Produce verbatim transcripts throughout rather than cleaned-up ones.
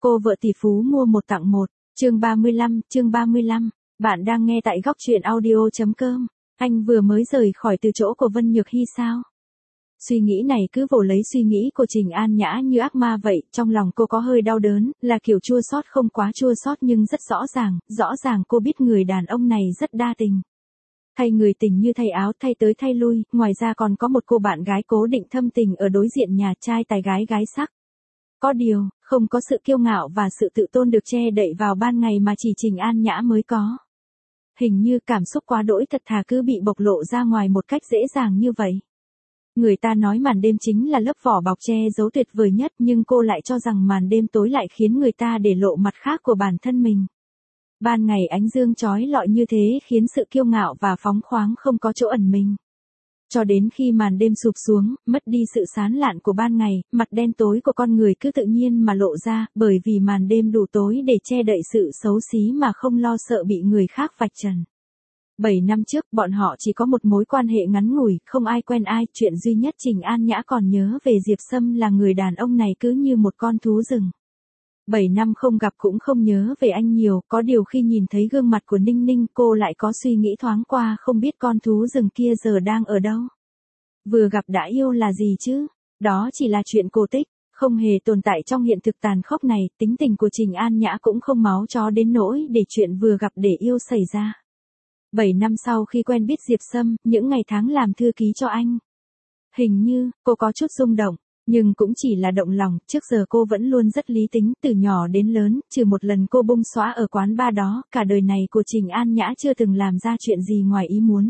Cô vợ tỷ phú mua một tặng một, chương ba mươi lăm, chương ba mươi lăm. Bạn đang nghe tại góc truyện audio chấm com. Anh vừa mới rời khỏi từ chỗ của Vân Nhược Hy sao? Suy nghĩ này cứ vồ lấy suy nghĩ của Trình An Nhã như ác ma vậy, trong lòng cô có hơi đau đớn, là kiểu chua xót không quá chua xót nhưng rất rõ ràng, rõ ràng cô biết người đàn ông này rất đa tình. Thay người tình như thay áo thay tới thay lui, ngoài ra còn có một cô bạn gái cố định thâm tình ở đối diện nhà, trai tài gái gái sắc. Có điều, không có sự kiêu ngạo và sự tự tôn được che đậy vào ban ngày mà chỉ Trình An Nhã mới có. Hình như cảm xúc quá đỗi thật thà cứ bị bộc lộ ra ngoài một cách dễ dàng như vậy. Người ta nói màn đêm chính là lớp vỏ bọc che giấu tuyệt vời nhất, nhưng cô lại cho rằng màn đêm tối lại khiến người ta để lộ mặt khác của bản thân mình. Ban ngày ánh dương chói lọi như thế khiến sự kiêu ngạo và phóng khoáng không có chỗ ẩn mình. Cho đến khi màn đêm sụp xuống, mất đi sự sáng lạn của ban ngày, mặt đen tối của con người cứ tự nhiên mà lộ ra, bởi vì màn đêm đủ tối để che đậy sự xấu xí mà không lo sợ bị người khác vạch trần. Bảy năm trước, bọn họ chỉ có một mối quan hệ ngắn ngủi, không ai quen ai, chuyện duy nhất Trình An Nhã còn nhớ về Diệp Sâm là người đàn ông này cứ như một con thú rừng. Bảy năm không gặp cũng không nhớ về anh nhiều, có điều khi nhìn thấy gương mặt của Ninh Ninh cô lại có suy nghĩ thoáng qua, không biết con thú rừng kia giờ đang ở đâu. Vừa gặp đã yêu là gì chứ? Đó chỉ là chuyện cổ tích, không hề tồn tại trong hiện thực tàn khốc này, tính tình của Trình An Nhã cũng không máu chó đến nỗi để chuyện vừa gặp để yêu xảy ra. Bảy năm sau khi quen biết Diệp Sâm, những ngày tháng làm thư ký cho anh. Hình như, cô có chút rung động. Nhưng cũng chỉ là động lòng, trước giờ cô vẫn luôn rất lý tính, từ nhỏ đến lớn, trừ một lần cô bung xóa ở quán bar đó, cả đời này của Trình An Nhã chưa từng làm ra chuyện gì ngoài ý muốn.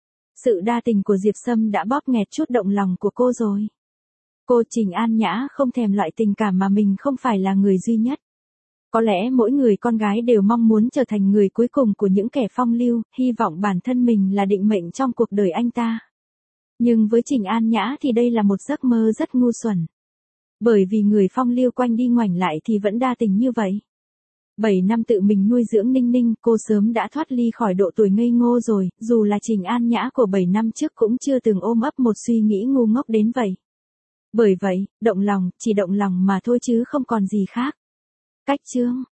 Sự đa tình của Diệp Sâm đã bóp nghẹt chút động lòng của cô rồi. Cô Trình An Nhã không thèm loại tình cảm mà mình không phải là người duy nhất. Có lẽ mỗi người con gái đều mong muốn trở thành người cuối cùng của những kẻ phong lưu, hy vọng bản thân mình là định mệnh trong cuộc đời anh ta. Nhưng với Trình An Nhã thì đây là một giấc mơ rất ngu xuẩn. Bởi vì người phong lưu quanh đi ngoảnh lại thì vẫn đa tình như vậy. Bảy năm tự mình nuôi dưỡng Ninh Ninh, cô sớm đã thoát ly khỏi độ tuổi ngây ngô rồi, dù là Trình An Nhã của bảy năm trước cũng chưa từng ôm ấp một suy nghĩ ngu ngốc đến vậy. Bởi vậy, động lòng, chỉ động lòng mà thôi chứ không còn gì khác. Cách chương,